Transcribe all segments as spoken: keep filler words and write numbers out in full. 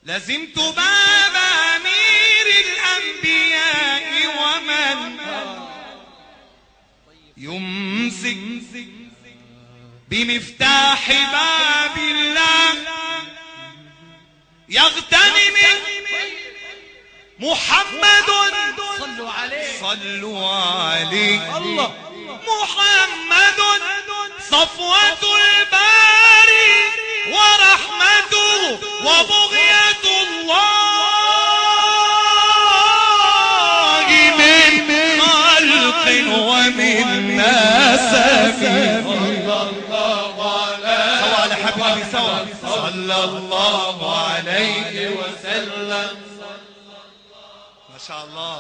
لزمت باب أمير الأنبياء ومن يمسك بمفتاح باب الله يغتنم محمد صلوا عليه صلوا عليه الله. محمد صفوة الباري ورحمته وبغية الله من خلق ومن نسب. سوى على حبيبي سوى صلى الله عليه وسلم. ما شاء الله.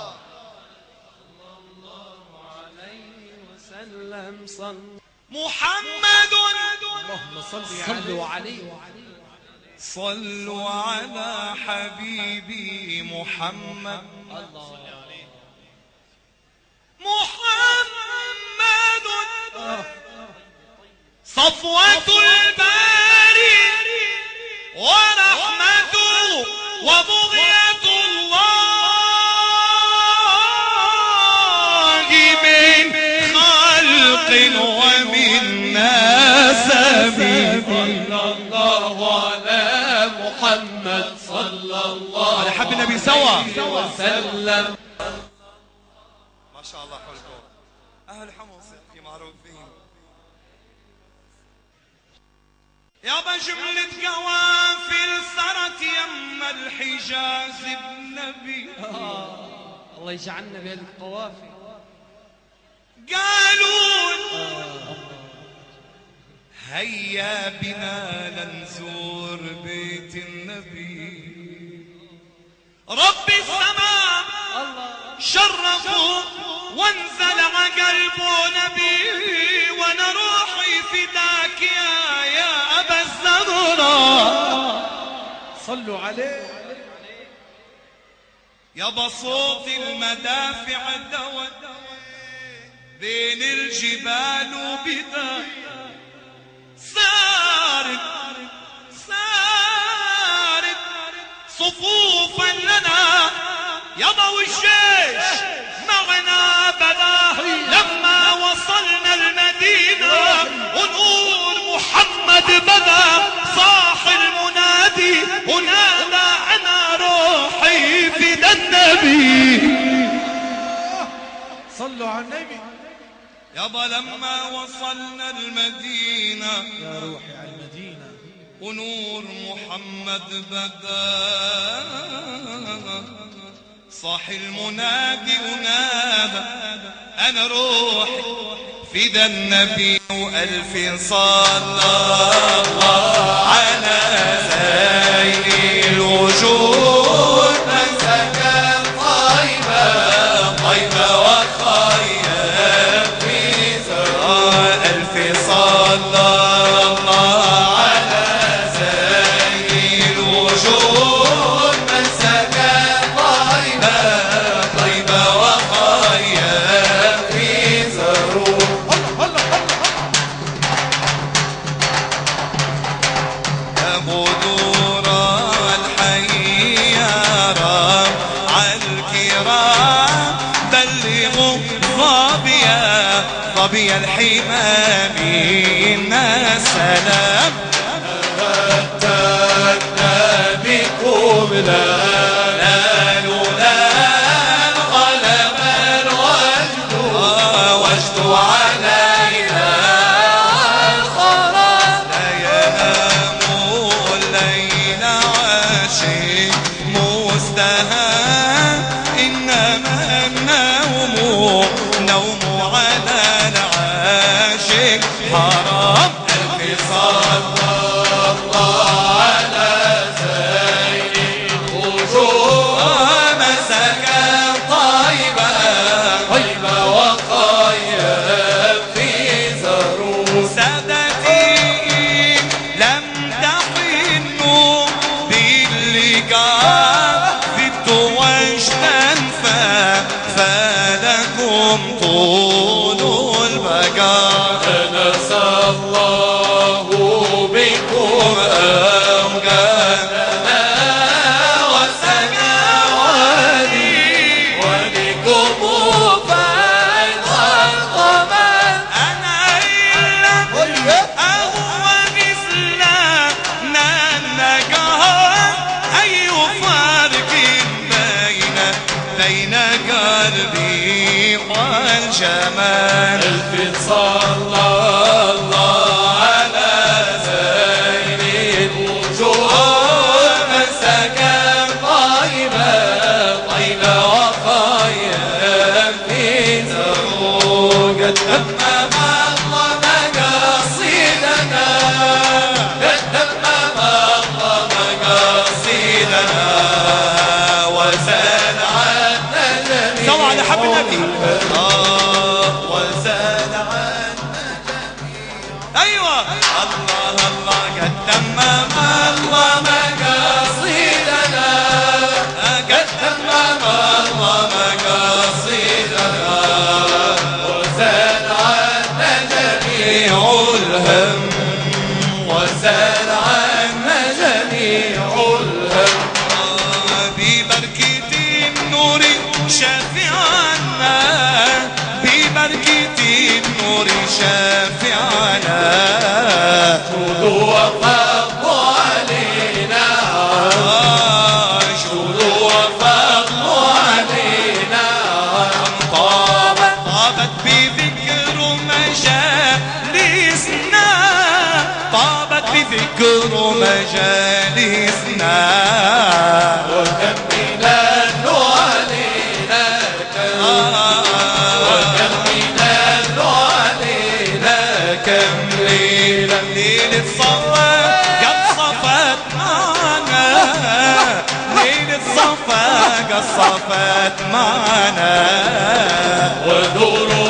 محمد اللهم صلوا عليه. صلوا على حبيبي محمد. محمد صفوة الباري ورحمته وبغية الله من خلق ومن نسب. صلى الله على محمد صلى الله على حب النبي سوا وسلم. ما شاء الله حولكم أهل حمص في معروفين يابا جملة قوافل صارت يم الحجاز بنبي. الله يجعلنا بهذه القوافل. قالوا هيا بنا لنزور بيت النبي. رب السماء شرفوا وانزل قلبه نبي وانا روحي فداك يا يا ابا الزهراء. صلوا عليه. يا بصوت المدافع دوت بين الجبال وبدا صارت صارت صفوفا لنا يابا والجيش معنا بدا. لما وصلنا المدينة ونور محمد بدا صاح المنادي ونادى أنا روحي فدا النبي. صلوا على النبي. يابا لما وصلنا المدينة يا روحي على المدينة ونور محمد بدا صاح المنادي ونادى أنا روحي فدا النبي. وألف صلى الله على زين الوجود من سكن طيبة طيبة وخير في زرع. ألف صلى الله على زين الوجود من سكن طيبة طيبة وخير في زرع. أبو دورا الحي يا رب عالكرام بلغوا ظبيا ظبي الحمام منا سلام. أتتنا بكم لا لولا غلب الوجد وجد علينا الخراب. لا ينام الليل عاشق مستهان إنما النوم نوم على العاشق حرام. ألف صلى الله على زين الوجود مسكن طيبة طيبة وخير في زروع. سادتي لم تحنوا باللقاء زدت وجدا فلكم طول البقاء. نسى الله بكم أمجادنا جمال. الف صلى الله على زين الوجود من سكن طيبة طيبة وخيم في تبوك. قد تمم الله مقاصدنا قد تمم الله مقاصدنا وزاد عنا جميع سوا على حب النبي. وزاد عنا جميع. ايوه الله الله قد تمم الله مقاصدنا قد تمم الله مقاصدنا وزاد عنا جميع الهم وزاد عنا جميع الهم. ببركة النور شافعنا ببركة النور شافعنا جودوا وفضوا علينا جودوا وفضوا علينا. طابت طابت بذكر مجالسنا طابت بذكر مجالسنا وكم من علينا وكم من علينا كم ليلة ليلة صفا قد صفت معنا ليلة صفا قد صفت معنا ودور